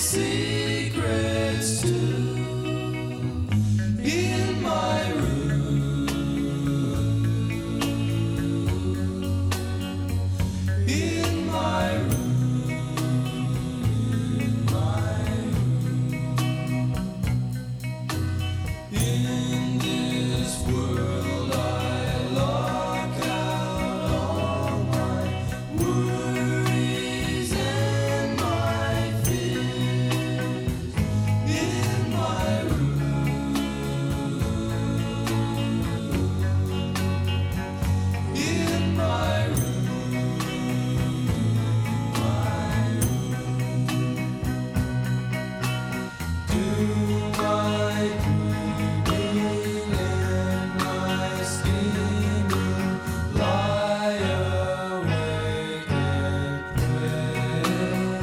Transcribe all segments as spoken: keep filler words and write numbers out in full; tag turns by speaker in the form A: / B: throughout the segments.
A: secrets too in my room, in my room, in my room. In this world I lock out all my worries and my fears in my room, in my room, my room. Do my dreaming and my scheming, lie awake and pray.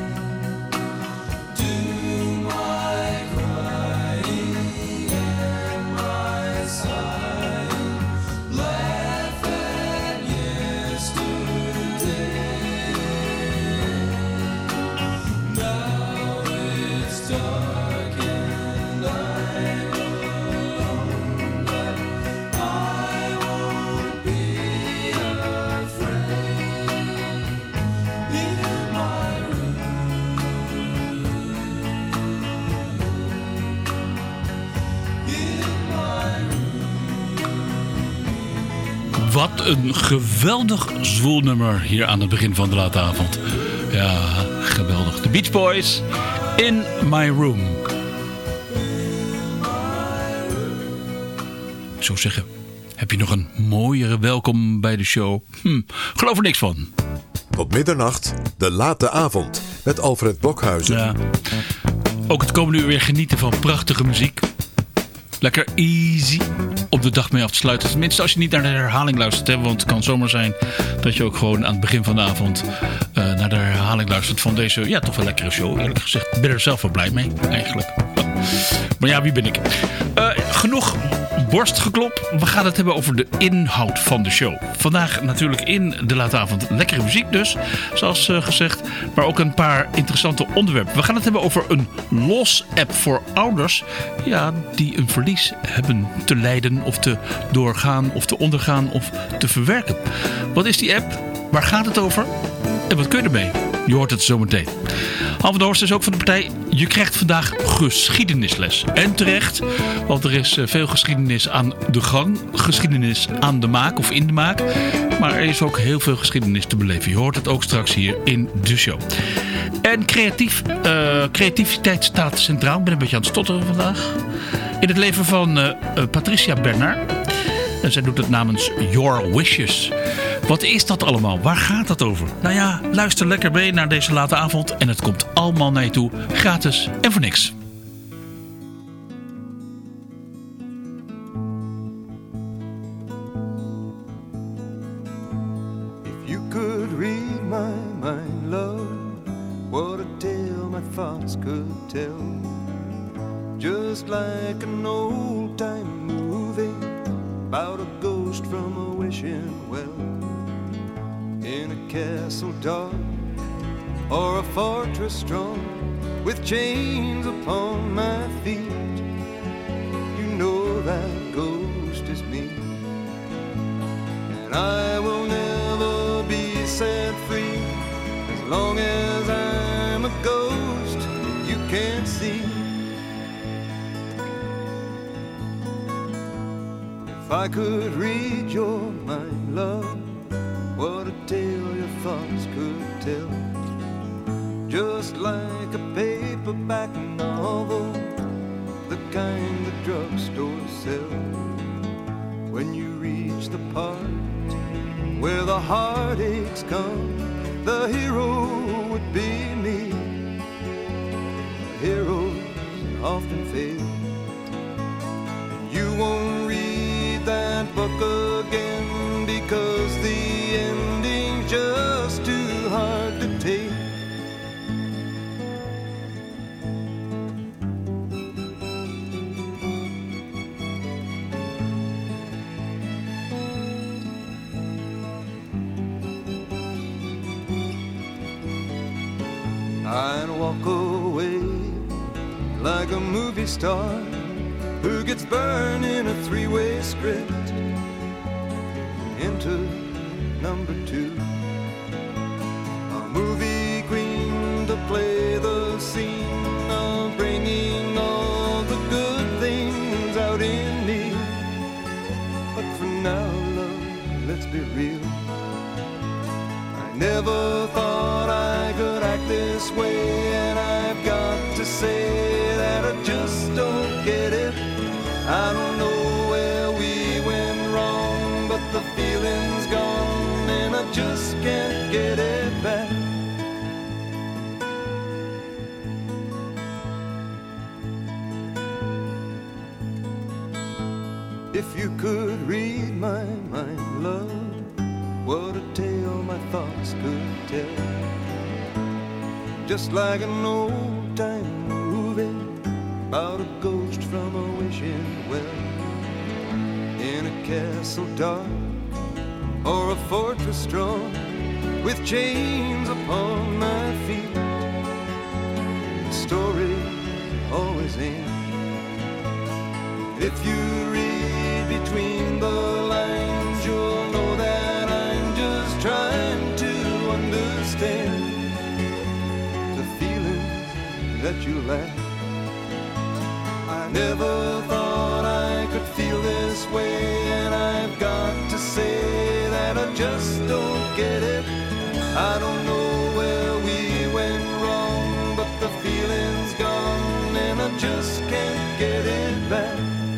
A: Do my crying and my sighing, laugh at yesterday. Now it's dark and I'm alone, but I won't be afraid in my room, in my room.
B: Wat een geweldig zwoel nummer hier aan het begin van de late avond. Ja, geweldig. De Beach Boys, In My Room. Ik zou zeggen, heb je nog een mooiere welkom bij de show? Hm, geloof er niks van.
C: Tot middernacht, de late avond met Alfred Blokhuizen.
B: Ja. Ook het komende uur weer genieten van prachtige muziek. Lekker easy op de dag mee af te sluiten. Tenminste als je niet naar de herhaling luistert. Hè? Want het kan zomaar zijn dat je ook gewoon aan het begin van de avond uh, naar de herhaling luistert van deze, ja, toch wel lekkere show. Eerlijk gezegd, ik ben er zelf wel blij mee, eigenlijk. Maar ja, wie ben ik? Uh, genoeg borstgeklop. We gaan het hebben over de inhoud van de show. Vandaag natuurlijk in de late avond lekkere muziek dus, zoals uh, gezegd. Maar ook een paar interessante onderwerpen. We gaan het hebben over een los-app voor ouders. Ja, die een verlies hebben te lijden of te doorgaan of te ondergaan of te verwerken. Wat is die app? Waar gaat het over? En wat kun je ermee? Je hoort het zometeen. Han van der Horst is ook van de partij. Je krijgt vandaag geschiedenisles. En terecht, want er is veel geschiedenis aan de gang. Geschiedenis aan de maak of in de maak. Maar er is ook heel veel geschiedenis te beleven. Je hoort het ook straks hier in de show. En creatief, uh, creativiteit staat centraal. Ik ben een beetje aan het stotteren vandaag. In het leven van uh, uh, Patricia Bernard. En zij doet het namens Your Wishes. Wat is dat allemaal? Waar gaat dat over? Nou ja, luister lekker mee naar deze late avond. En het komt allemaal naar je toe. Gratis en voor niks.
A: If you could read my mind, love, what a tale my thoughts could tell. Just like an old-time movie about a ghost from a wishing well. In a castle dark or a fortress strong with chains upon my feet, you know that ghost is me. And I will never be set free as long as I'm a ghost that you can't see. If I could read your mind, love, what a tale your thoughts could tell. Just like a paperback novel, the kind the drugstore sells. When you reach the part where the heartaches come, the hero would be me. Heroes often fail. You won't read that book again because the ending's just too hard to take. I'd walk away like a movie star who gets burned in a three-way script into number two. A movie queen to play the scene of bringing all the good things out in me. But for now, love, let's be real. I never thought I could act this way, and I've got to say that I just don't get it. I don't know where we went wrong, but the feeling's gone and I just can't get it back. If you could read my mind, love, what a tale my thoughts could tell. Just like an old-time movie about a ghost from a wishing well, in a castle dark or a fortress strong, with chains upon my feet. The story always ends. If you read between the lines, you'll know that I'm just trying to understand the feelings that you lack. I never thought I could feel this way, and I've got to say that I just don't get it. I don't know where we went wrong, but the feeling's gone and I just can't get it back.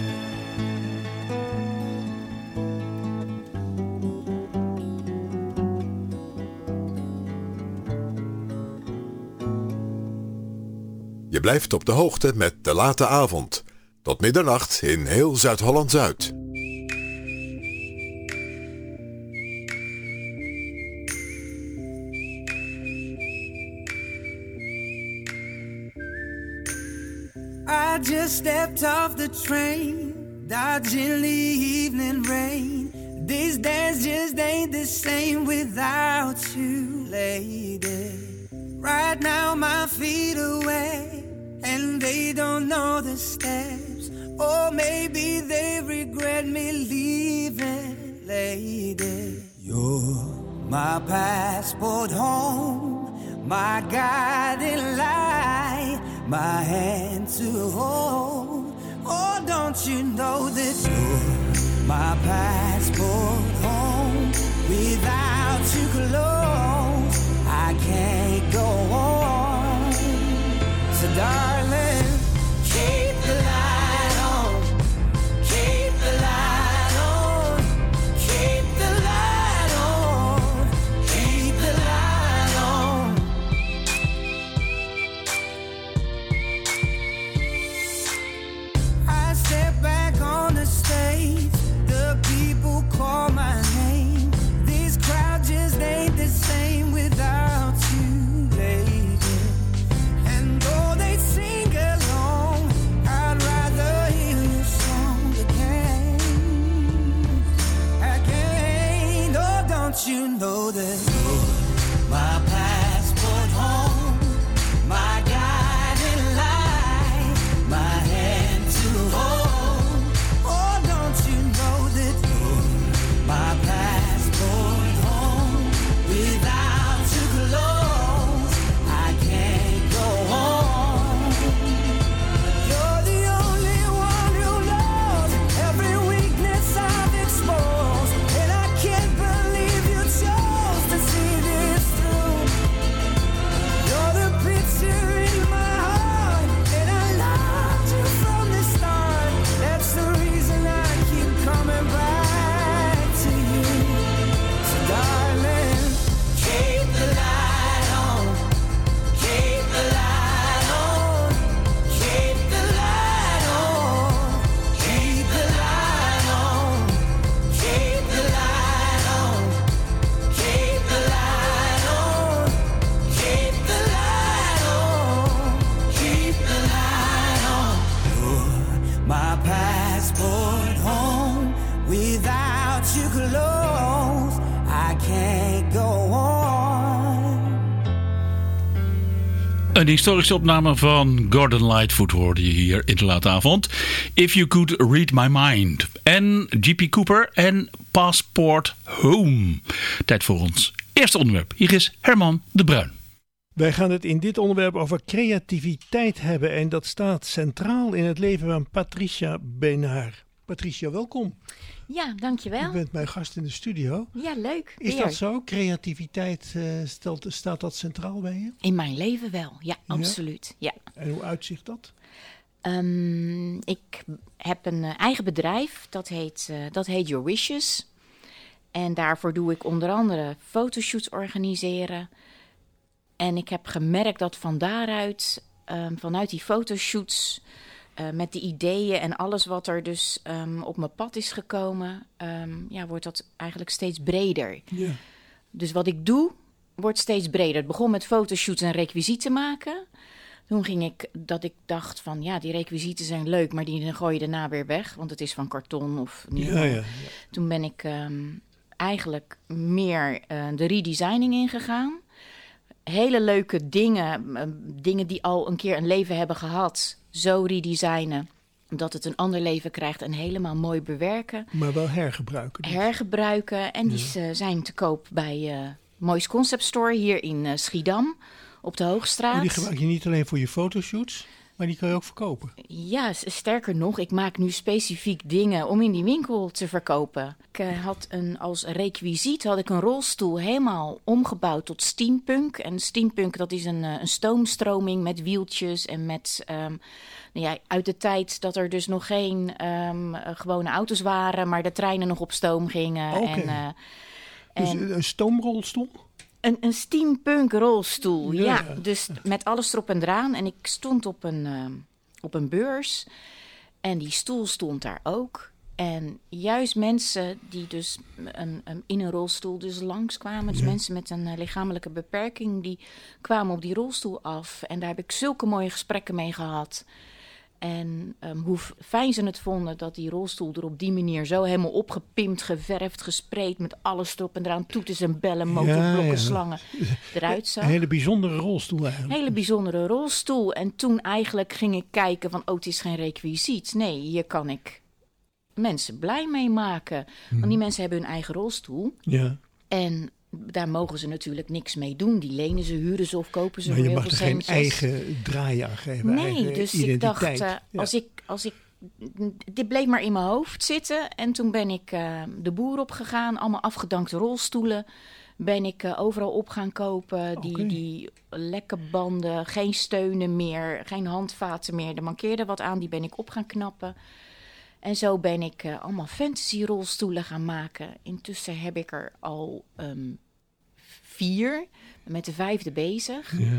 C: Je blijft op de hoogte met De Late Avond. Tot middernacht in heel Zuid-Holland-Zuid.
D: I just stepped off the train, dodging the evening rain. These days just ain't the same without you, lady. Right now my feet are wet, and they don't know the steps. Or maybe they regret me leaving, lady. You're my passport home, my guiding light, my hand to hold. Oh, don't you know that you're my passport home? Without you close, I can't go on. So darling, keep the light on, keep the light on, keep the light on, keep the light on. I step back on the stage, the people call my name. This crowd just ain't the same
B: Een historische opname van Gordon Lightfoot hoorde je hier in de late avond. If You Could Read My Mind. En G P Cooper en Passport Home. Tijd voor ons eerste onderwerp. Hier is Herman de Bruin.
E: Wij gaan het in dit onderwerp over creativiteit hebben. En dat staat centraal in het leven van Patricia Benaar. Patricia, welkom.
F: Ja, dankjewel.
E: Je bent mijn gast in de studio.
F: Ja, leuk.
E: Is
F: Weer.
E: dat zo? Creativiteit, uh, stelt, staat dat centraal bij je?
F: In mijn leven wel, ja, ja? absoluut. Ja.
E: En hoe uitzicht dat?
F: Um, ik heb een uh, eigen bedrijf, dat heet, uh, dat heet Your Wishes. En daarvoor doe ik onder andere fotoshoots organiseren. En ik heb gemerkt dat van daaruit, um, vanuit die fotoshoots, uh, met de ideeën en alles wat er dus um, op mijn pad is gekomen, um, ja, wordt dat eigenlijk steeds breder.
E: Ja.
F: Dus wat ik doe, wordt steeds breder. Het begon met fotoshoots en requisieten maken. Toen ging ik dat ik dacht van ja, die requisieten zijn leuk, maar die gooi je daarna weer weg, want het is van karton of niet.
E: Ja, ja, ja.
F: Toen ben ik um, eigenlijk meer uh, de redesigning ingegaan. Hele leuke dingen, uh, dingen die al een keer een leven hebben gehad, zo redesignen dat het een ander leven krijgt en helemaal mooi bewerken.
E: Maar wel hergebruiken. Dus.
F: Hergebruiken en die ja. zijn te koop bij uh, Moois Concept Store hier in uh, Schiedam op de Hoogstraat.
E: En die gebruik je niet alleen voor je fotoshoots, maar die kan je ook verkopen.
F: Ja, sterker nog, ik maak nu specifiek dingen om in die winkel te verkopen. Ik uh, had een, als requisiet had ik een rolstoel helemaal omgebouwd tot steampunk. En steampunk, dat is een, een stoomstroming met wieltjes en met Um, nou ja, uit de tijd dat er dus nog geen um, gewone auto's waren, maar de treinen nog op stoom gingen.
E: Okay.
F: En, uh,
E: dus
F: en
E: een stoomrolstoel?
F: Een, een steampunk rolstoel, ja.
E: ja.
F: Dus met alles erop en eraan. En ik stond op een, uh, op een beurs en die stoel stond daar ook. En juist mensen die dus een, een, in een rolstoel dus langskwamen, dus ja. mensen met een uh, lichamelijke beperking, die kwamen op die rolstoel af. En daar heb ik zulke mooie gesprekken mee gehad. En um, hoe fijn ze het vonden dat die rolstoel er op die manier zo helemaal opgepimpt, geverfd, gespreid, met alles erop en eraan, toeters en bellen, motorblokken, ja, ja. slangen, eruit zag.
E: Een hele bijzondere rolstoel eigenlijk.
F: Een hele bijzondere rolstoel. En toen eigenlijk ging ik kijken van, oh, het is geen requisiet. Nee, hier kan ik mensen blij mee maken. Hmm. Want die mensen hebben hun eigen rolstoel.
E: Ja.
F: En daar mogen ze natuurlijk niks mee doen. Die lenen ze, huren ze of kopen ze.
E: Maar
F: voor
E: je
F: heel
E: mag er
F: veel
E: geen
F: centjes.
E: eigen draai aan geven.
F: Nee,
E: eigen
F: dus
E: identiteit.
F: ik dacht, uh,
E: ja.
F: als ik, als ik, dit bleef maar in mijn hoofd zitten. En toen ben ik uh, de boer opgegaan, allemaal afgedankte rolstoelen. Ben ik uh, overal op gaan kopen. Die,
E: Okay.
F: die lekke banden, geen steunen meer, geen handvaten meer. Er mankeerde wat aan, die ben ik op gaan knappen. En zo ben ik uh, allemaal fantasy rolstoelen gaan maken. Intussen heb ik er al um, vier, met de vijfde bezig.
E: Ja.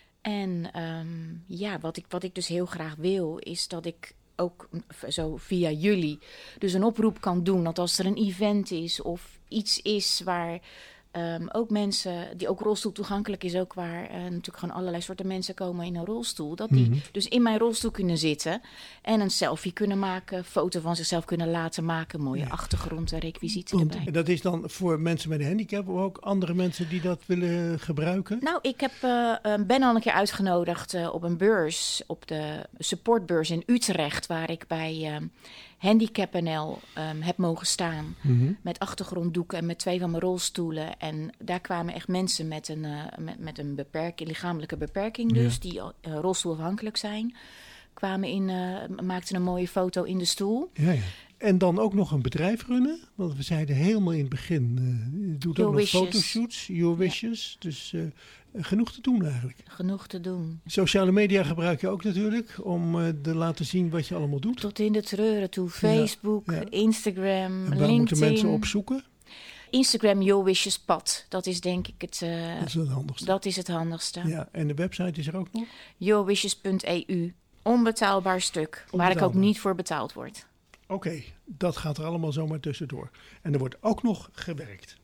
F: En um, ja, wat ik, wat ik dus heel graag wil, is dat ik ook zo via jullie dus een oproep kan doen. Dat als er een event is of iets is waar um, ook mensen, die ook rolstoel toegankelijk is, ook waar uh, natuurlijk gewoon allerlei soorten mensen komen in een rolstoel, dat die
E: Mm-hmm.
F: dus in mijn rolstoel kunnen zitten en een selfie kunnen maken, foto van zichzelf kunnen laten maken, mooie
E: Ja.
F: achtergrond en requisieten
E: Want,
F: erbij.
E: en dat is dan voor mensen met een handicap, of ook andere mensen die dat willen gebruiken?
F: Nou, ik heb, uh, ben al een keer uitgenodigd uh, op een beurs, op de supportbeurs in Utrecht, waar ik bij uh, Handicap N L um, heb mogen staan.
E: Mm-hmm.
F: Met achtergronddoeken en met twee van mijn rolstoelen. En daar kwamen echt mensen met een, uh, met, met een beperking, lichamelijke beperking dus,
E: Ja.
F: die uh, rolstoelafhankelijk zijn. Kwamen in, uh, maakten een mooie foto in de stoel.
E: Ja, ja. En dan ook nog een bedrijf runnen. Want we zeiden helemaal in het begin, uh, je doet
F: Your
E: ook nog
F: Wishes.
E: fotoshoots, Your Wishes. Ja. Dus uh, genoeg te doen eigenlijk.
F: Genoeg te doen.
E: Sociale media gebruik je ook natuurlijk om uh, te laten zien wat je allemaal doet.
F: Tot in de treuren toe. Facebook,
E: ja.
F: Instagram,
E: En waar
F: LinkedIn.
E: moeten mensen op zoeken?
F: Instagram, Your Wishes Pad. Dat is denk ik het, uh,
E: Dat is het handigste.
F: dat is het handigste.
E: Ja, en de website is er ook nog?
F: your wishes punt e u. Onbetaalbaar stuk, waar ik ook
E: Onbetaalbaar.
F: niet voor betaald word.
E: Oké, okay, dat gaat er allemaal zomaar tussendoor. En er wordt ook nog gewerkt.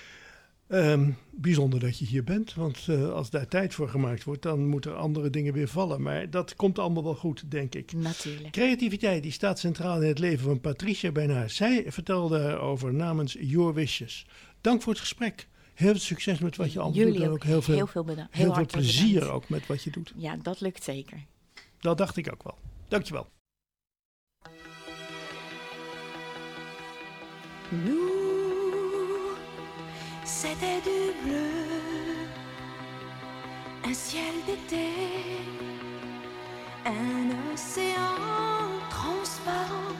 E: Um, bijzonder dat je hier bent, want uh, als daar tijd voor gemaakt wordt, dan moeten andere dingen weer vallen. Maar dat komt allemaal wel goed, denk ik.
F: Natuurlijk.
E: Creativiteit die staat centraal in het leven van Patricia Benaar. Zij vertelde over namens Your Wishes. Dank voor het gesprek. Heel veel succes met wat je allemaal
F: Jullie
E: doet. En
F: ook
E: ook heel veel,
F: heel veel bedankt.
E: heel
F: Heel
E: veel
F: hartelijk
E: plezier
F: bedankt.
E: ook met wat je doet.
F: Ja, dat lukt zeker.
E: Dat dacht ik ook wel. Dankjewel.
D: Nous, c'était du bleu, un ciel d'été, un océan transparent.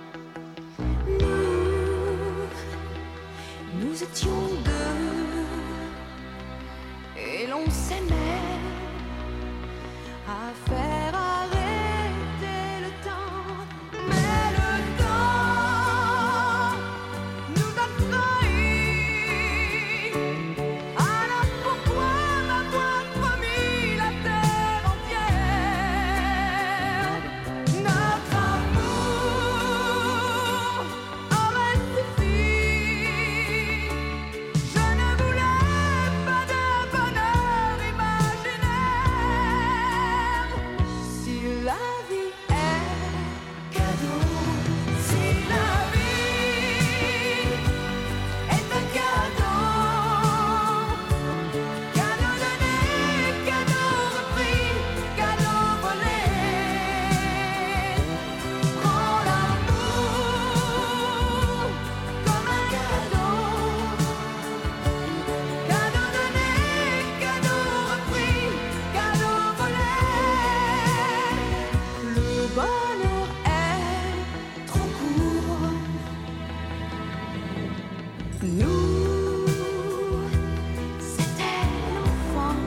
D: Nous, nous étions deux, et l'on s'aimait à faire arrêter le temps. Mais le temps nous a trahis. Alors pourquoi m'avoir promis la terre entière? Notre amour aurait suffi. Je ne voulais pas de bonheur imaginaire. Si la vie est cadeau, si la vie est un cadeau, cadeau donné, cadeau repris, cadeau volé, prends l'amour comme un cadeau, cadeau donné, cadeau repris, cadeau volé. Le bonheur est trop court. Nous, c'était l'enfant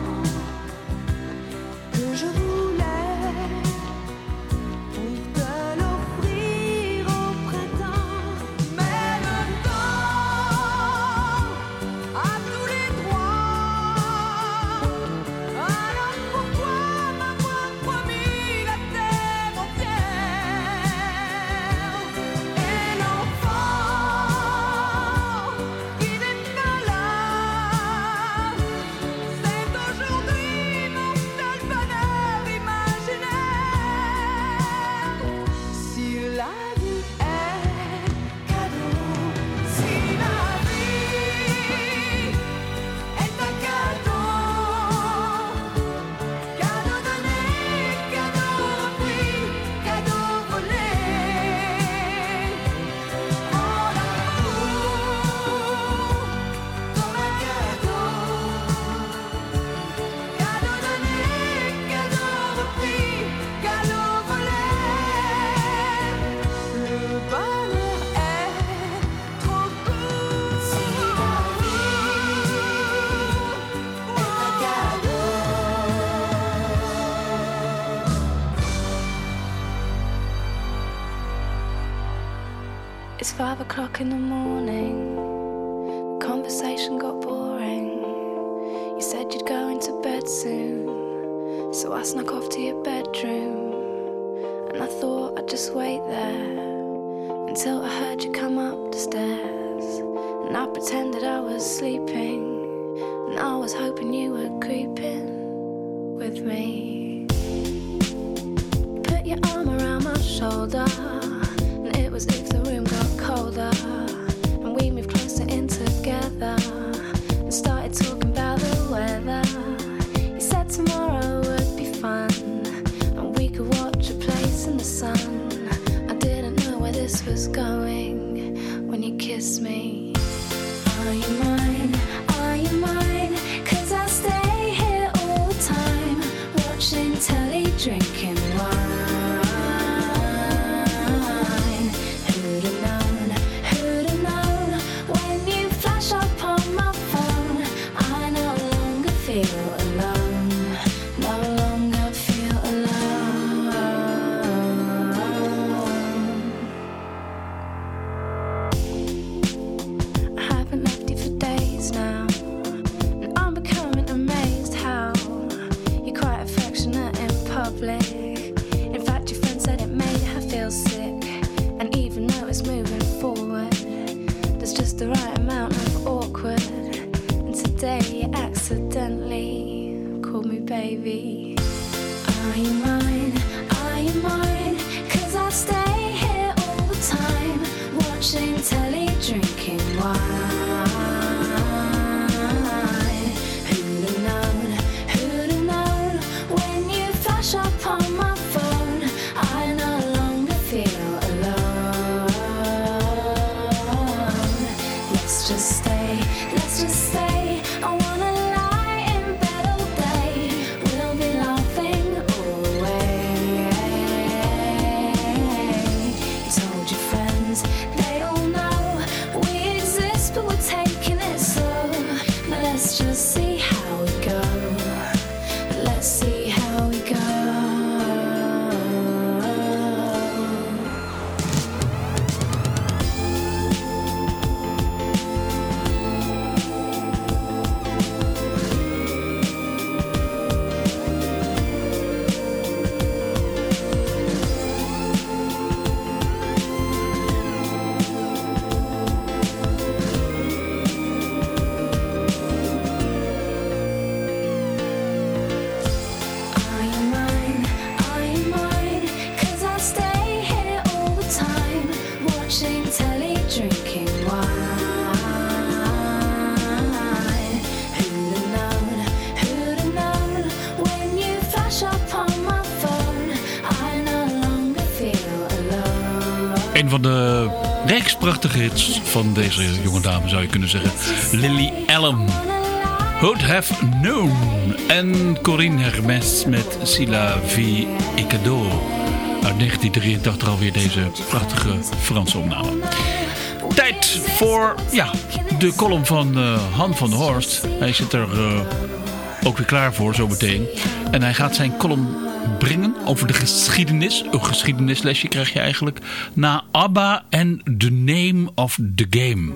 D: que je voulais pour te l'offrir au printemps. Mais le temps a tous les droits. Alors pourquoi m'avoir promis la terre entière? Et l'enfant qui n'est pas là, c'est aujourd'hui mon seul bonheur imaginaire. Si la vie est cadeau, si la vie est un cadeau, cadeau donné, cadeau repris, cadeau volé, prends l'amour comme un cadeau, cadeau donné, cadeau repris, cadeau volé. Le bonheur est trop court. Si la vie est un cadeau.
G: It's five o'clock in the morning. The conversation got boring. You said you'd go into bed soon, so I snuck off to your bedroom. And I thought I'd just wait there until I heard you come up the stairs. And I pretended I was sleeping, and I was hoping you were creeping with me. You put your arm around my shoulder, and it was if the room got colder, and we moved closer in together and started talking about the weather. You said tomorrow would be fun, and we could watch a place in the sun. I didn't know where this was going when you kissed me. Are you mine? Are you mine? 'Cause I stay here all the time, watching telly, drinking wine. Who'd have known? Who'd have known? When you flash up on my phone, I no longer feel alone. No longer feel alone. I haven't left you for days now, and I'm becoming amazed how you're quite affectionate in public. In fact, your friend said it made her feel sick, and even though it's moving forward, there's just the right amount of awkward. And today you accidentally called me baby. Are you mine? Are you mine? 'Cause I stay here all the time, watching telly, drinking wine. flash up on my phone. I no longer feel alone.
B: Een van de reeks prachtige hits van deze jonge dame zou je kunnen zeggen. Lily Allen. Would Have Known. En Corinne Hermes met Sila Vie Icado. Uit negentien drieëntachtig alweer deze prachtige Franse opname. Tijd voor ja, de column van uh, Han van der Horst. Hij zit er uh, ook weer klaar voor zometeen. En hij gaat zijn column brengen over de geschiedenis. Een geschiedenislesje krijg je eigenlijk. Na ABBA en The Name of the Game.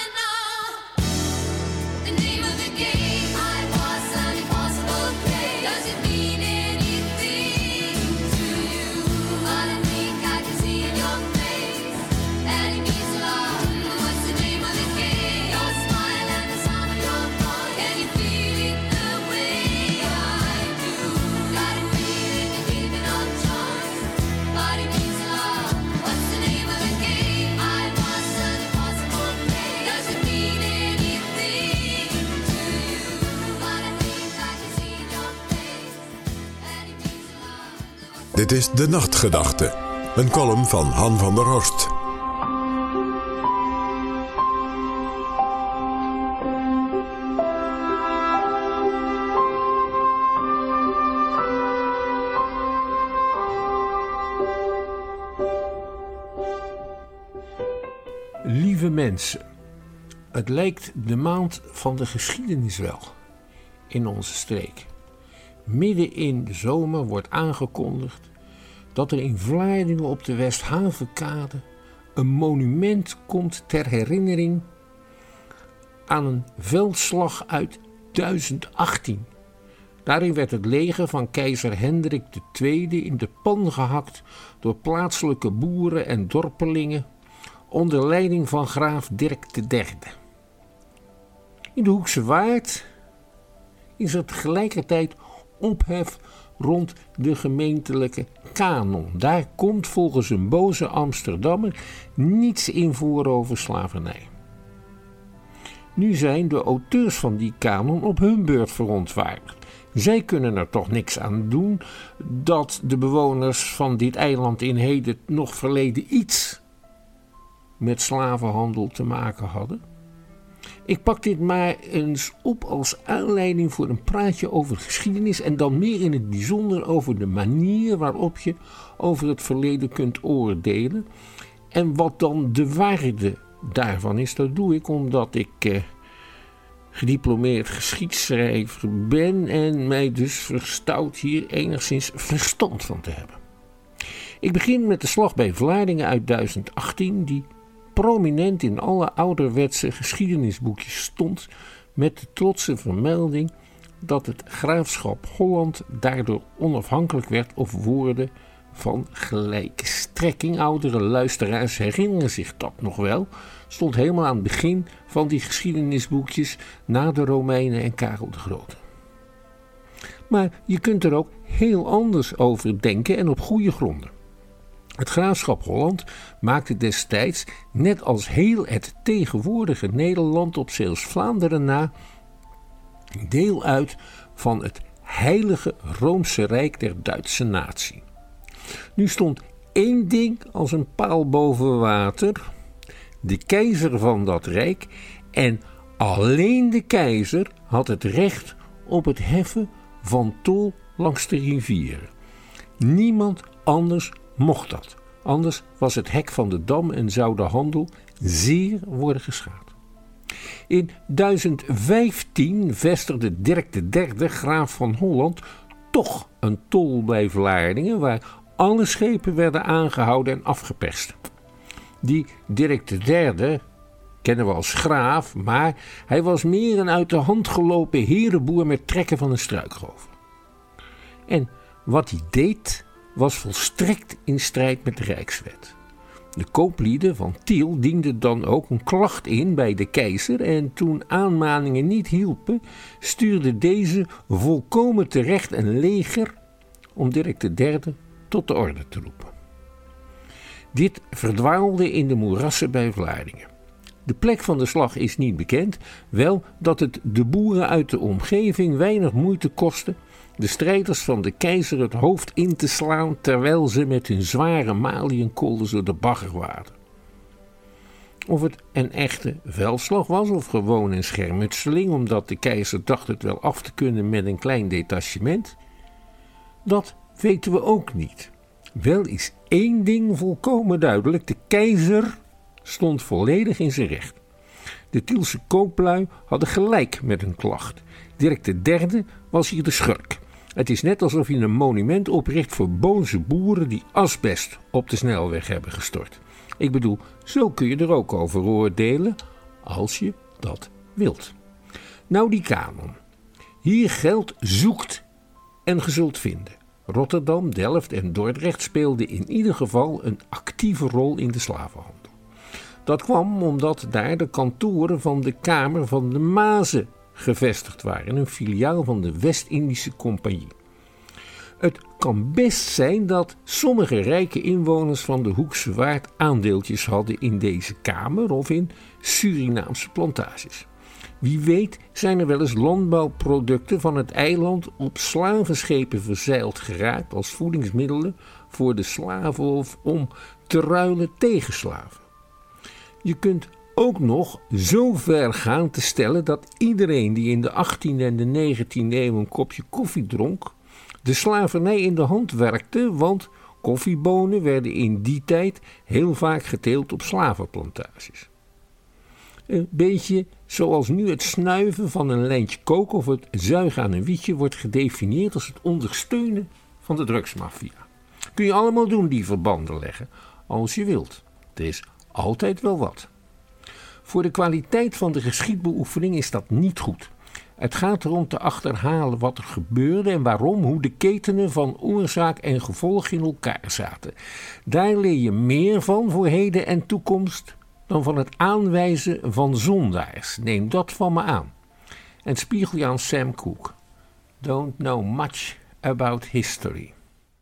H: The name of the game. I was an impossible prey.
C: Dit is De Nachtgedachte, een column van Han van der Horst.
H: Lieve mensen, het lijkt de maand van de geschiedenis wel in onze streek. Midden in de zomer wordt aangekondigd dat er in Vlaardingen op de Westhavenkade een monument komt ter herinnering aan een veldslag uit duizend achttien. Daarin werd het leger van keizer Hendrik de Tweede in de pan gehakt door plaatselijke boeren en dorpelingen onder leiding van graaf Dirk de Derde. In de Hoekse Waard is er tegelijkertijd ophef rond de gemeentelijke kanon. Daar komt volgens een boze Amsterdammer niets in voor over slavernij. Nu zijn de auteurs van die kanon op hun beurt verontwaardigd. Zij kunnen er toch niks aan doen dat de bewoners van dit eiland in heden nog verleden iets met slavenhandel te maken hadden. Ik pak dit maar eens op als aanleiding voor een praatje over geschiedenis en dan meer in het bijzonder over de manier waarop je over het verleden kunt oordelen. En wat dan de waarde daarvan is, dat doe ik omdat ik eh, gediplomeerd geschiedschrijver ben en mij dus verstout hier enigszins verstand van te hebben. Ik begin met de slag bij Vlaardingen uit duizend achttien, die prominent in alle ouderwetse geschiedenisboekjes stond, met de trotse vermelding dat het graafschap Holland daardoor onafhankelijk werd of woorden van gelijke strekking. Oudere luisteraars herinneren zich dat nog wel. Stond helemaal aan het begin van die geschiedenisboekjes na de Romeinen en Karel de Grote. Maar je kunt er ook heel anders over denken en op goede gronden. Het graafschap Holland maakte destijds, net als heel het tegenwoordige Nederland op Zeeuws-Vlaanderen na, deel uit van het Heilige Roomse Rijk der Duitse natie. Nu stond één ding als een paal boven water: de keizer van dat rijk, en alleen de keizer had het recht op het heffen van tol langs de rivieren. Niemand anders mocht dat. Anders was het hek van de dam en zou de handel zeer worden geschaad. In duizend vijftien vestigde Dirk de Derde, graaf van Holland, toch een tol bij Vlaardingen, waar alle schepen werden aangehouden en afgeperst. Die Dirk de Derde kennen we als graaf, maar hij was meer een uit de hand gelopen herenboer met trekken van een struikrover. En wat hij deed was volstrekt in strijd met de Rijkswet. De kooplieden van Tiel dienden dan ook een klacht in bij de keizer en toen aanmaningen niet hielpen, stuurde deze volkomen terecht een leger om Dirk de Derde tot de orde te roepen. Dit verdwaalde in de moerassen bij Vlaardingen. De plek van de slag is niet bekend, wel dat het de boeren uit de omgeving weinig moeite kostte de strijders van de keizer het hoofd in te slaan terwijl ze met hun zware maliënkolven door de bagger waden. Of het een echte veldslag was of gewoon een schermutseling omdat de keizer dacht het wel af te kunnen met een klein detachement, dat weten we ook niet. Wel is één ding volkomen duidelijk: de keizer stond volledig in zijn recht. De Tielse kooplui hadden gelijk met hun klacht. Dirk de Derde was hier de schurk. Het is net alsof je een monument opricht voor boze boeren die asbest op de snelweg hebben gestort. Ik bedoel, zo kun je er ook over oordelen, als je dat wilt. Nou, die kanon. Hier geldt zoekt en ge zult vinden. Rotterdam, Delft en Dordrecht speelden in ieder geval een actieve rol in de slavenhandel. Dat kwam omdat daar de kantoren van de Kamer van de Mazen gevestigd waren, een filiaal van de West-Indische Compagnie. Het kan best zijn dat sommige rijke inwoners van de Hoekse Waard aandeeltjes hadden in deze kamer of in Surinaamse plantages. Wie weet zijn er wel eens landbouwproducten van het eiland op slavenschepen verzeild geraakt als voedingsmiddelen voor de slaven of om te ruilen tegen slaven. Je kunt ook nog zo ver gaan te stellen dat iedereen die in de achttiende en de negentiende eeuw een kopje koffie dronk, de slavernij in de hand werkte, want koffiebonen werden in die tijd heel vaak geteeld op slavenplantages. Een beetje zoals nu het snuiven van een lijntje kook of het zuigen aan een wietje wordt gedefinieerd als het ondersteunen van de drugsmafia. Kun je allemaal doen die verbanden leggen, als je wilt. Er is altijd wel wat. Voor de kwaliteit van de geschiedbeoefening is dat niet goed. Het gaat erom te achterhalen wat er gebeurde en waarom, hoe de ketenen van oorzaak en gevolg in elkaar zaten. Daar leer je meer van voor heden en toekomst dan van het aanwijzen van zondaars. Neem dat van me aan. En spiegel je aan Sam Cooke. Don't know much about history.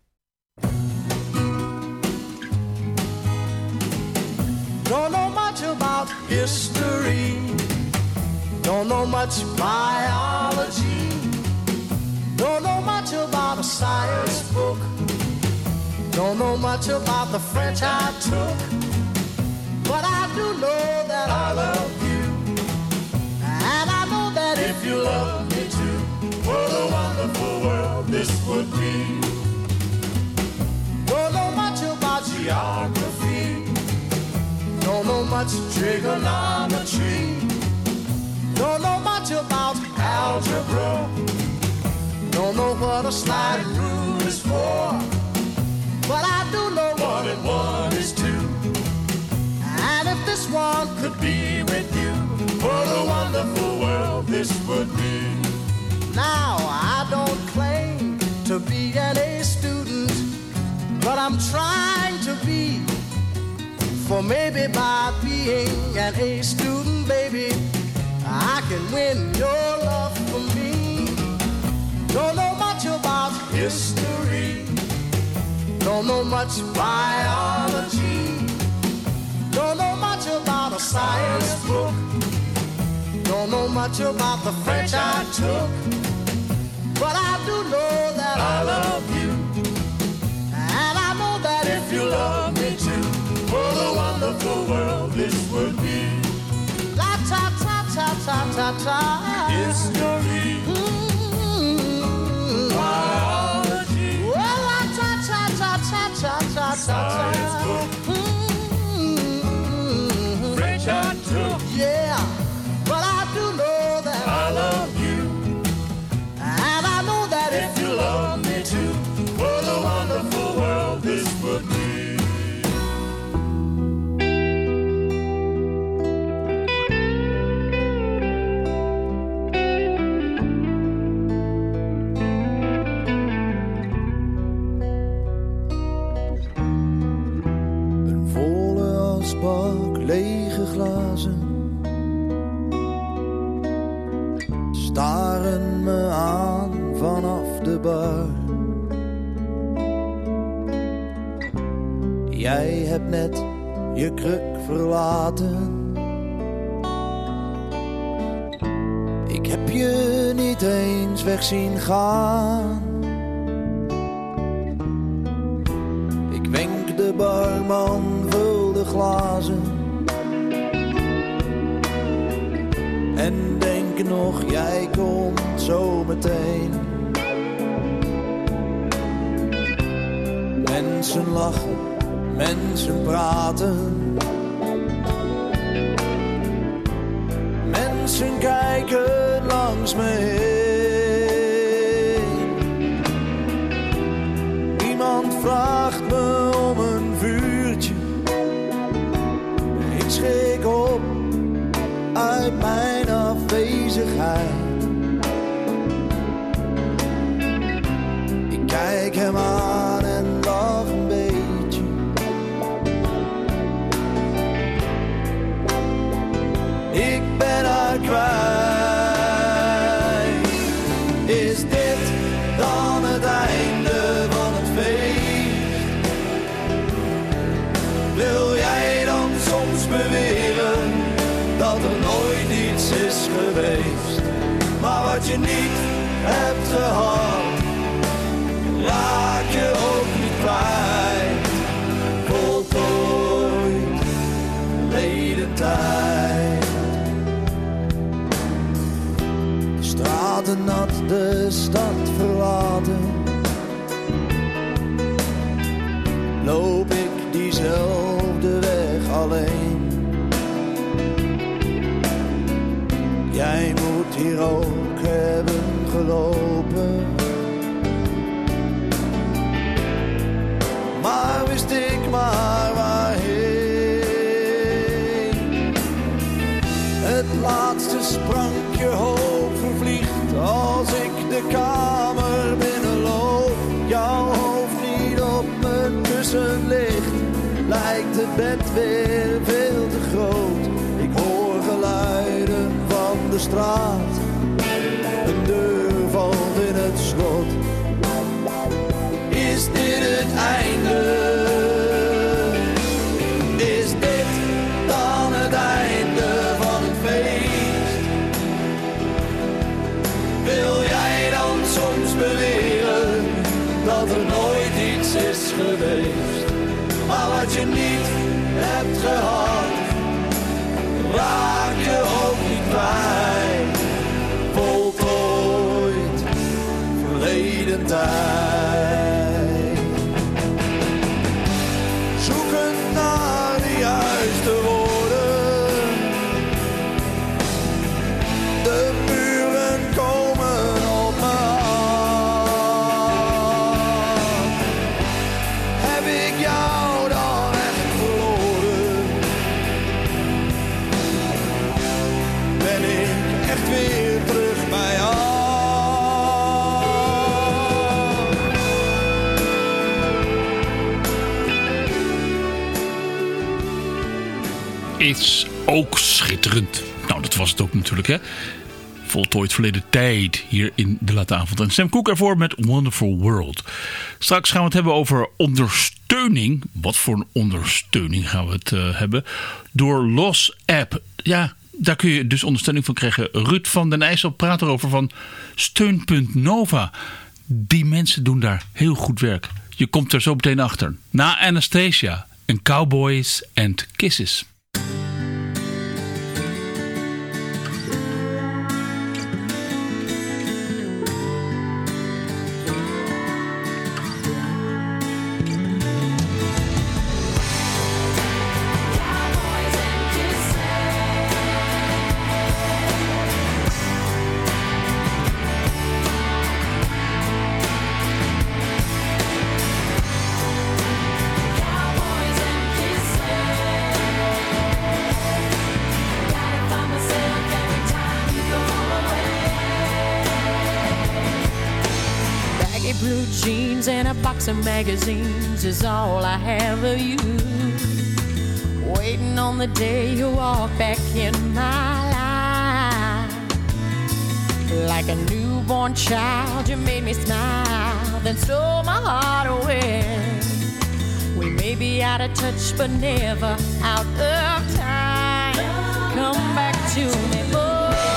I: Don't know much about history. Don't know much biology. Don't know much about a science book. Don't know much about the French I took. But I do know that I love you. And I know that if you love me too, what a wonderful world this would be. Don't know much about geography. Don't know much trigonometry. Don't know much about algebra. Don't know what a slide rule is for. But I do know one and one is two. And if this one could be with you, what a wonderful world this would be. Now, I don't claim to be an A student, but I'm trying to be. For maybe by being an A student, baby, I can win your love for me. Don't know much about history. Don't know much biology. Don't know much about a science book. Don't know much about the French I took. But I do know that I love you. And I know that if you love me too, what a wonderful world this would be. La ta ta ta ta ta ta. History. Mm-hmm. Biology. Well, la ta ta ta ta ta ta ta. Science book. Mm-hmm. French I took. Yeah, but I do know that I love you. And I know that if you love me too, what a wonderful world this would be.
A: Bak, lege glazen staren me aan vanaf de bar. Jij hebt net je kruk verlaten. Ik heb je niet eens weg zien gaan. Ik wenk de barman, vul de glazen en denk nog, jij komt zo meteen. Mensen lachen, mensen praten, mensen kijken langs me heen. Niemand vraagt me om een vuurtje. Ik schrik op uit mijn afwezigheid. Ik kijk hem aan en lach een beetje. Ik ben haar kwijt. Is dit dan het einde van het feest? Wil jij dan soms beweren dat er nooit iets is
I: geweest. Maar wat je niet hebt gehad, raak je ook niet kwijt. Voltooid, verleden tijd. Straten nat, de stad verlaten. Loop ik diezelfde weg alleen. Jij moet hier ook hebben gelopen. Maar wist ik maar waarheen. Het laatste sprankje hoop vervliegt als ik de kamer binnenloop. Jouw hoofd niet op mijn kussen ligt, lijkt het bed weer veel te groot. Ik hoor geluiden van de straat, een deur valt in het slot. Is dit het einde? Is dit dan het einde van het feest? Wil jij dan soms beweren dat er nooit iets is geweest? Maar wat je niet hebt gehad, raak je ook niet kwijt. Voltooid, verleden tijd. Zoekend naar de juiste woorden. De muren komen op me af. Heb ik jou dan echt verloren? Ben ik echt weer terug bij jou?
B: Is ook schitterend. Nou, dat was het ook natuurlijk, hè. Voltooid verleden tijd hier in de late avond. En Sam Cooke ervoor met Wonderful World. Straks gaan we het hebben over ondersteuning. Wat voor een ondersteuning gaan we het uh, hebben? Door Los App. Ja, daar kun je dus ondersteuning van krijgen. Ruud van den IJssel praat erover van Steun punt Nova. Die mensen doen daar heel goed werk. Je komt er zo meteen achter. Na Anastasia en Cowboys and Kisses.
J: Some magazines is all I have of you. Waiting on the day you walk back in my life. Like a newborn child, you made me smile, then stole my heart away. We may be out of touch, but never out of time. Come back to me, boy.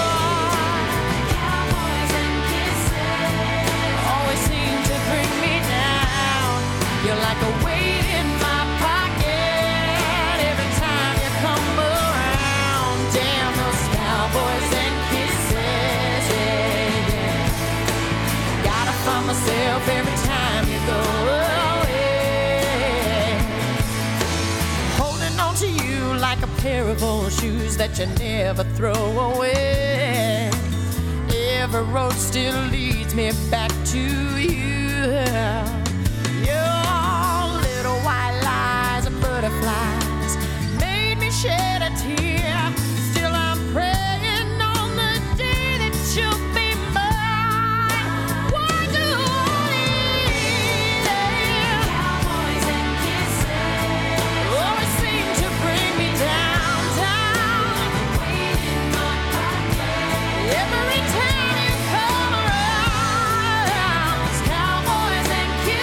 J: You're like a weight in my pocket every time you come around. Damn those cowboys and kisses, yeah, yeah. Gotta find myself every time you go away. Holding on to you like a pair of old shoes that you never throw away. Every road still leads me back to you. Butterflies made me shed a tear. Still I'm praying on the day that you'll be mine. Why do there? Cowboys and kisses always seem to bring me down, down. Weight in my pocket every time you come around. Cowboys and kisses.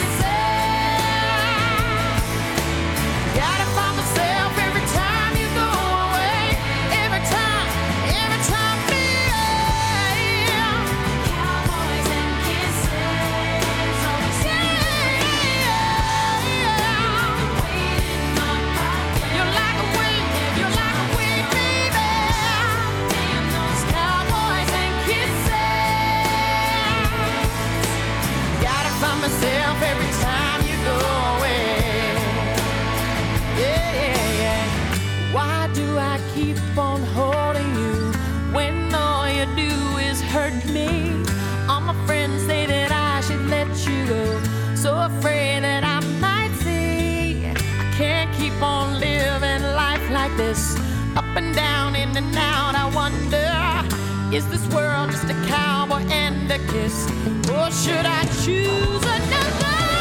J: me. All my friends say that I should let you go. So afraid that I might see I can't keep on living life like this. Up and down, in and out, I wonder, is this world just a cowboy and a kiss? Or should I choose another?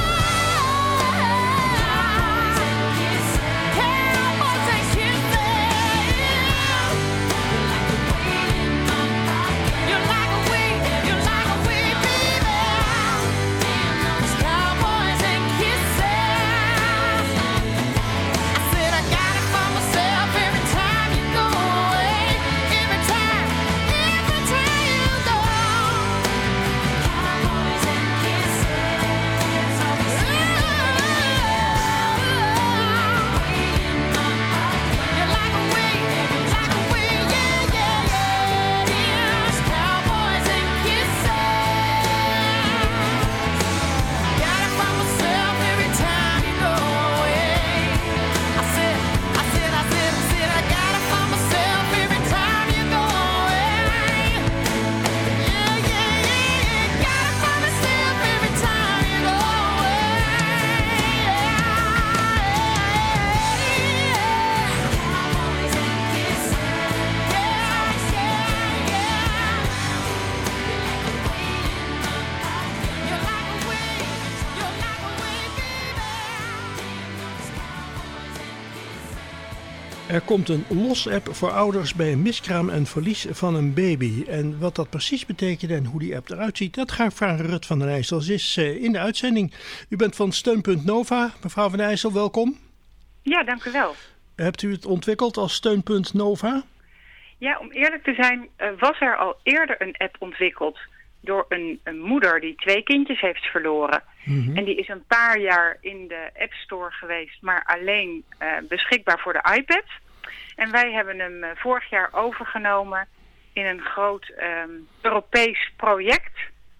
E: Er komt een los-app voor ouders bij een miskraam en verlies van een baby. En wat dat precies betekent en hoe die app eruit ziet, dat ga ik vragen aan Rut van den IJssel. Ze is uh, in de uitzending. U bent van Steunpunt Nova. Mevrouw van den IJssel, welkom.
K: Ja, dank u wel.
E: Hebt u het ontwikkeld als Steunpunt Nova?
K: Ja, om eerlijk te zijn uh, was er al eerder een app ontwikkeld door een, een moeder die twee kindjes heeft verloren. Mm-hmm. En die is een paar jaar in de App Store geweest, maar alleen uh, beschikbaar voor de iPad. En wij hebben hem uh, vorig jaar overgenomen in een groot um, Europees project.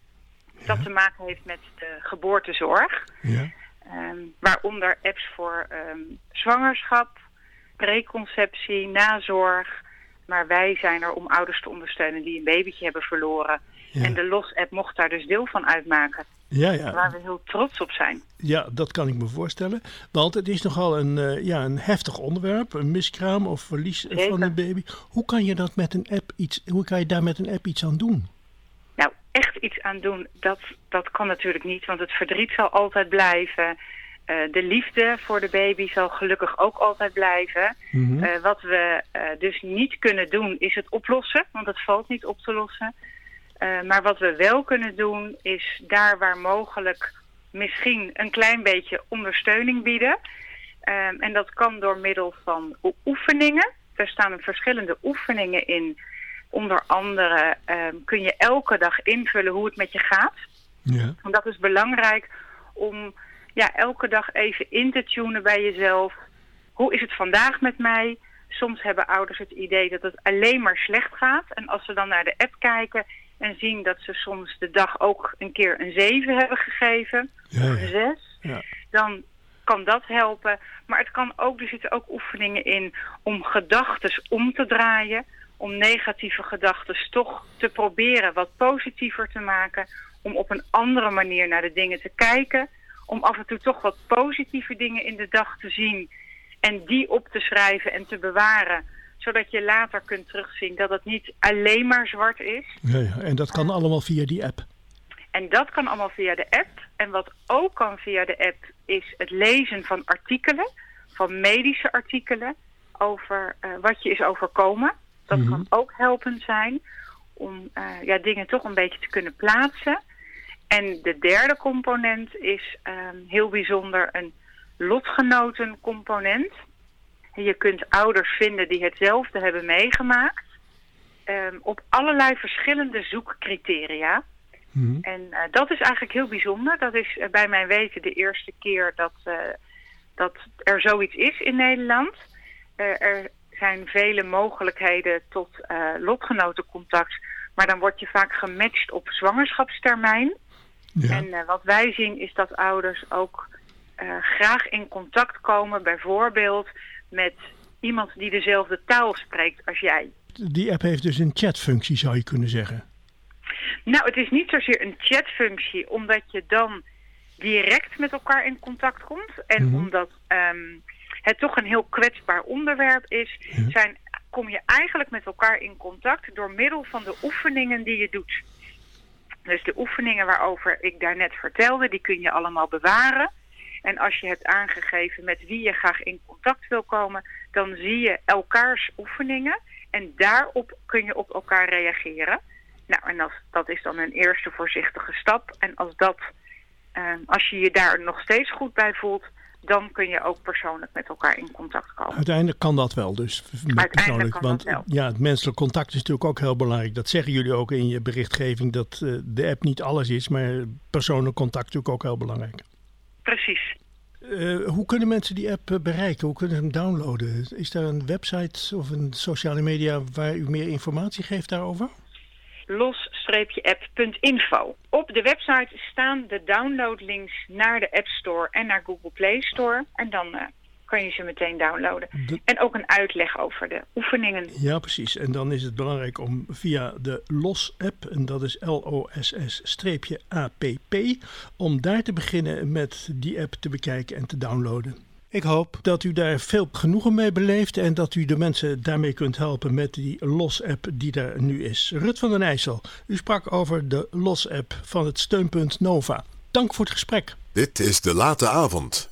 K: Ja. Dat te maken heeft met de geboortezorg. Ja. Um, waaronder apps voor um, zwangerschap, preconceptie, nazorg. Maar wij zijn er om ouders te ondersteunen die een babytje hebben verloren. Ja. En de Los-app mocht daar dus deel van uitmaken.
E: Ja, ja.
K: Waar we heel trots op zijn.
E: Ja, dat kan ik me voorstellen. Want het is nogal een, uh, ja, een heftig onderwerp. Een miskraam of verlies Zeker. van een baby. Hoe kan je dat met een app iets, hoe kan je daar met een app iets aan doen?
K: Nou, echt iets aan doen, dat, dat kan natuurlijk niet. Want het verdriet zal altijd blijven. Uh, de liefde voor de baby zal gelukkig ook altijd blijven. Mm-hmm. Uh, wat we uh, dus niet kunnen doen is het oplossen. Want het valt niet op te lossen. Uh, maar wat we wel kunnen doen is daar waar mogelijk misschien een klein beetje ondersteuning bieden. Um, en dat kan door middel van oefeningen. Er staan verschillende oefeningen in. Onder andere um, kun je elke dag invullen hoe het met je gaat. Ja. En dat is belangrijk om ja, elke dag even in te tunen bij jezelf. Hoe is het vandaag met mij? Soms hebben ouders het idee dat het alleen maar slecht gaat. En als ze dan naar de app kijken en zien dat ze soms de dag ook een keer een zeven hebben gegeven, ja, ja. of een zes, ja. dan kan dat helpen. Maar het kan ook, er zitten ook oefeningen in om gedachten om te draaien, om negatieve gedachten toch te proberen wat positiever te maken, om op een andere manier naar de dingen te kijken, om af en toe toch wat positieve dingen in de dag te zien en die op te schrijven en te bewaren, zodat je later kunt terugzien dat het niet alleen maar zwart is.
E: Ja, ja. En dat kan allemaal via die app?
K: En dat kan allemaal via de app. En wat ook kan via de app is het lezen van artikelen, van medische artikelen, over uh, wat je is overkomen. Dat mm-hmm. kan ook helpend zijn om uh, ja, dingen toch een beetje te kunnen plaatsen. En de derde component is um, heel bijzonder een lotgenotencomponent. Je kunt ouders vinden die hetzelfde hebben meegemaakt. Um, op allerlei verschillende zoekcriteria. Mm-hmm. En uh, dat is eigenlijk heel bijzonder. Dat is uh, bij mijn weten de eerste keer dat, uh, dat er zoiets is in Nederland. Uh, er zijn vele mogelijkheden tot uh, lotgenotencontact. Maar dan word je vaak gematcht op zwangerschapstermijn. Ja. En uh, wat wij zien is dat ouders ook uh, graag in contact komen, bijvoorbeeld met iemand die dezelfde taal spreekt als jij.
E: Die app heeft dus een chatfunctie, zou je kunnen zeggen.
K: Nou, het is niet zozeer een chatfunctie, omdat je dan direct met elkaar in contact komt. En mm-hmm. omdat um, het toch een heel kwetsbaar onderwerp is, mm-hmm. zijn, kom je eigenlijk met elkaar in contact door middel van de oefeningen die je doet. Dus de oefeningen waarover ik daarnet vertelde, die kun je allemaal bewaren. En als je hebt aangegeven met wie je graag in contact wil komen, dan zie je elkaars oefeningen en daarop kun je op elkaar reageren. Nou, en als, dat is dan een eerste voorzichtige stap. En als, dat, uh, als je je daar nog steeds goed bij voelt, dan kun je ook persoonlijk met elkaar in contact komen.
E: Uiteindelijk kan dat wel, dus met persoonlijk.
K: Kan
E: want
K: dat wel.
E: Ja, het menselijk contact is natuurlijk ook heel belangrijk. Dat zeggen jullie ook in je berichtgeving, dat uh, de app niet alles is, maar persoonlijk contact is natuurlijk ook heel belangrijk.
K: Precies.
E: Uh, hoe kunnen mensen die app uh, bereiken? Hoe kunnen ze hem downloaden? Is daar een website of een sociale media waar u meer informatie geeft daarover?
K: los app punt info. Op de website staan de downloadlinks naar de App Store en naar Google Play Store. En dan uh, kan je ze meteen downloaden. De... En ook een uitleg over de oefeningen.
E: Ja, precies. En dan is het belangrijk om via de LOS-app, en dat is L O S S-A P P, om daar te beginnen met die app te bekijken en te downloaden. Ik hoop dat u daar veel genoegen mee beleeft en dat u de mensen daarmee kunt helpen met die LOS-app die er nu is. Rut van den IJssel, u sprak over de LOS-app van het steunpunt Nova. Dank voor het gesprek.
C: Dit is De Late Avond.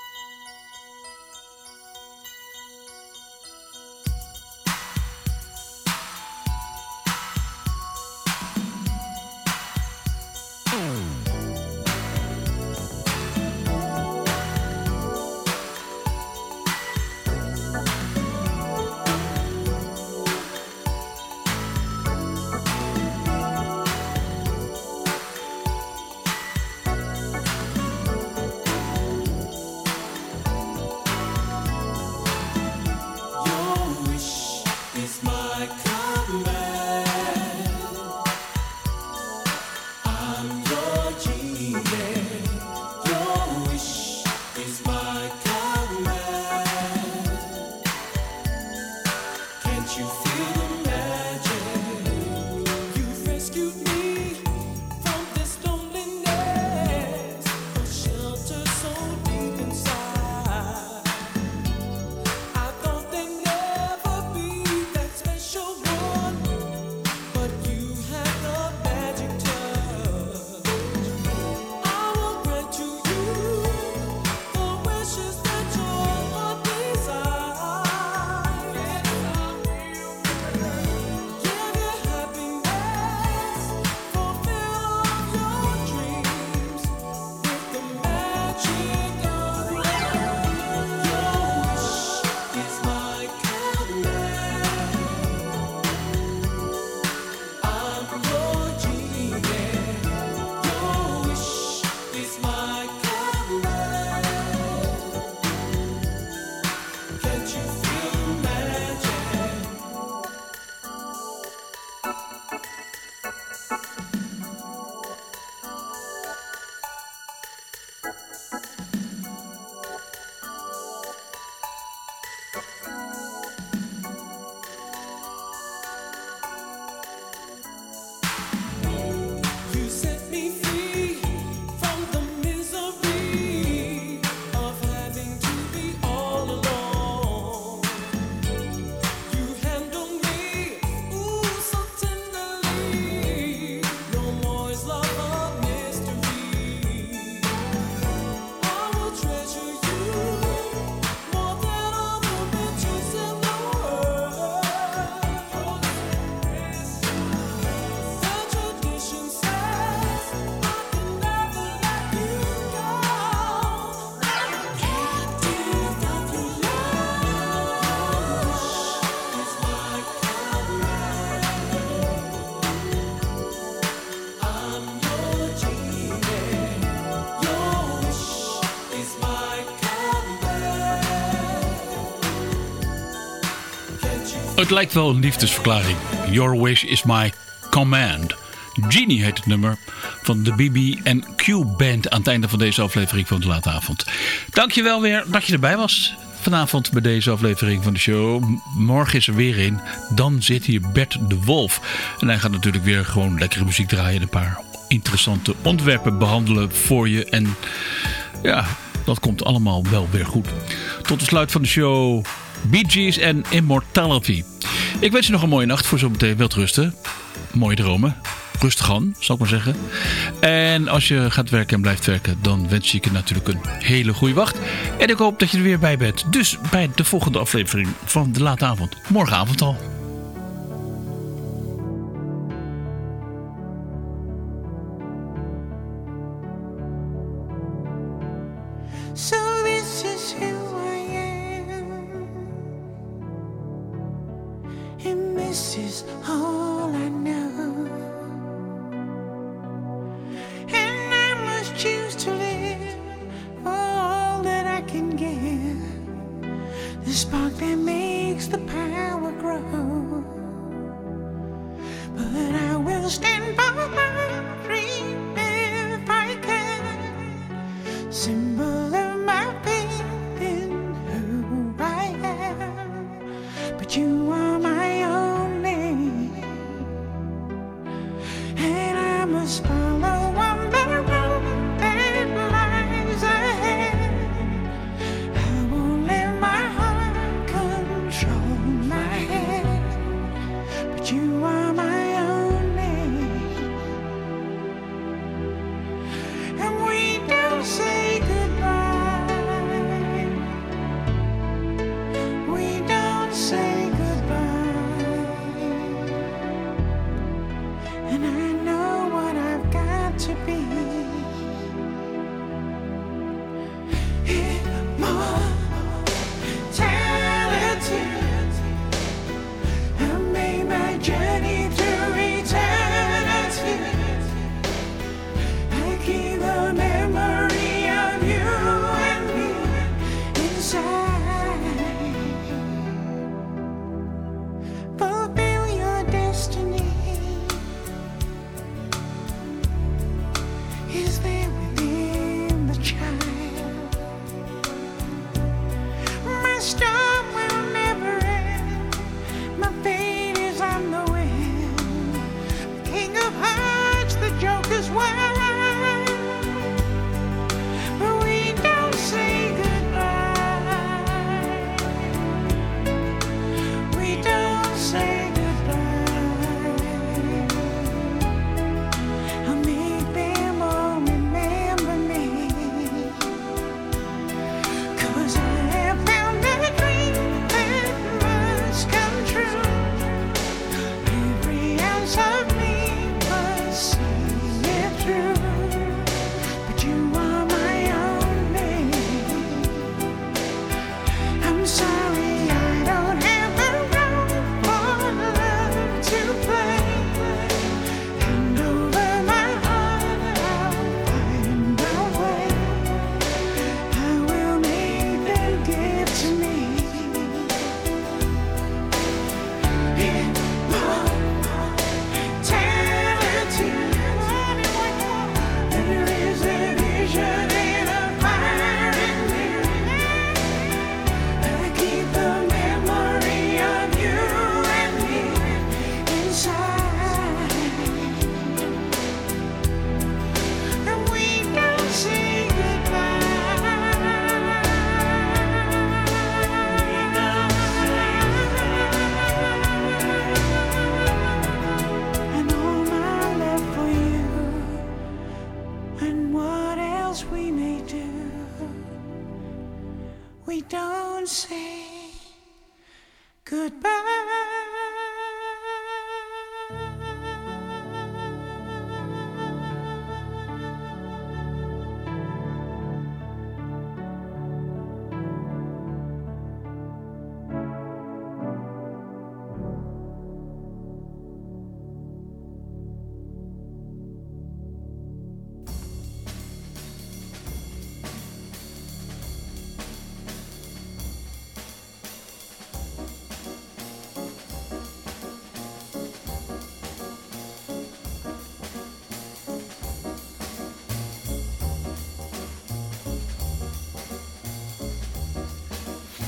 B: Het lijkt wel een liefdesverklaring. Your wish is my command. Genie heet het nummer van de B B en Q Band aan het einde van deze aflevering van De Late Avond. Dankjewel weer dat je erbij was. vanavond bij deze aflevering van de show. Morgen is er weer een. Dan zit hier Bert de Wolf. En hij gaat natuurlijk weer gewoon lekkere muziek draaien. En een paar interessante onderwerpen behandelen voor je. En ja, dat komt allemaal wel weer goed. Tot de sluit van de show. Bee Gees en Immortality. Ik wens je nog een mooie nacht. Voor zometeen welterusten. Mooie dromen. Rustig aan, zal ik maar zeggen. En als je gaat werken en blijft werken, dan wens ik je natuurlijk een hele goede wacht. En ik hoop dat je er weer bij bent. Dus bij de volgende aflevering van De Late Avond. Morgenavond al.
L: So this is who I am, and this is all I know, and I must choose to live for all that I can give, the spark that makes the power grow. But I will stand by my dream if I can, symbol of my faith in who I am. But you are my only, and I must follow on the road that lies ahead. I won't let my heart control my head, but you are my only, and we don't say goodbye, we don't say goodbye, and I know what I've got to be. Immortality, I made my journey through eternity. I keep the memory of you and me inside. Fulfill your destiny is there within the child. My storm will never end, my fate is on the wind. The King of Hearts, the Joker's wild, but we don't say goodbye, we don't say goodbye. I'll make them all remember me, 'cause I have found a dream that must come true. Every ounce of me must see it through. But you are my only, I'm sorry I don't have a role for love to play. Hand over my heart, I'll find a way. I will make them give to me. Immortality, there is a vision in a fire in me. I keep the memory of you and me inside, and we don't say goodbye, and all my love for you, and what else we may do, we don't say goodbye.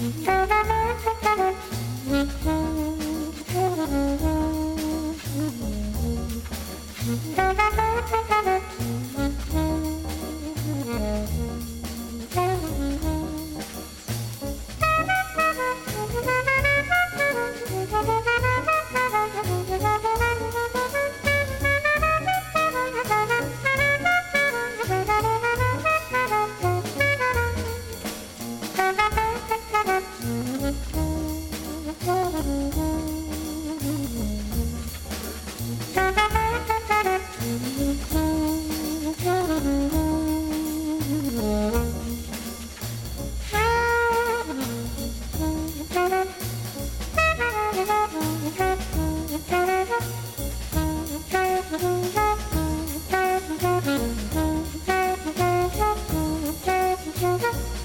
L: Thank you.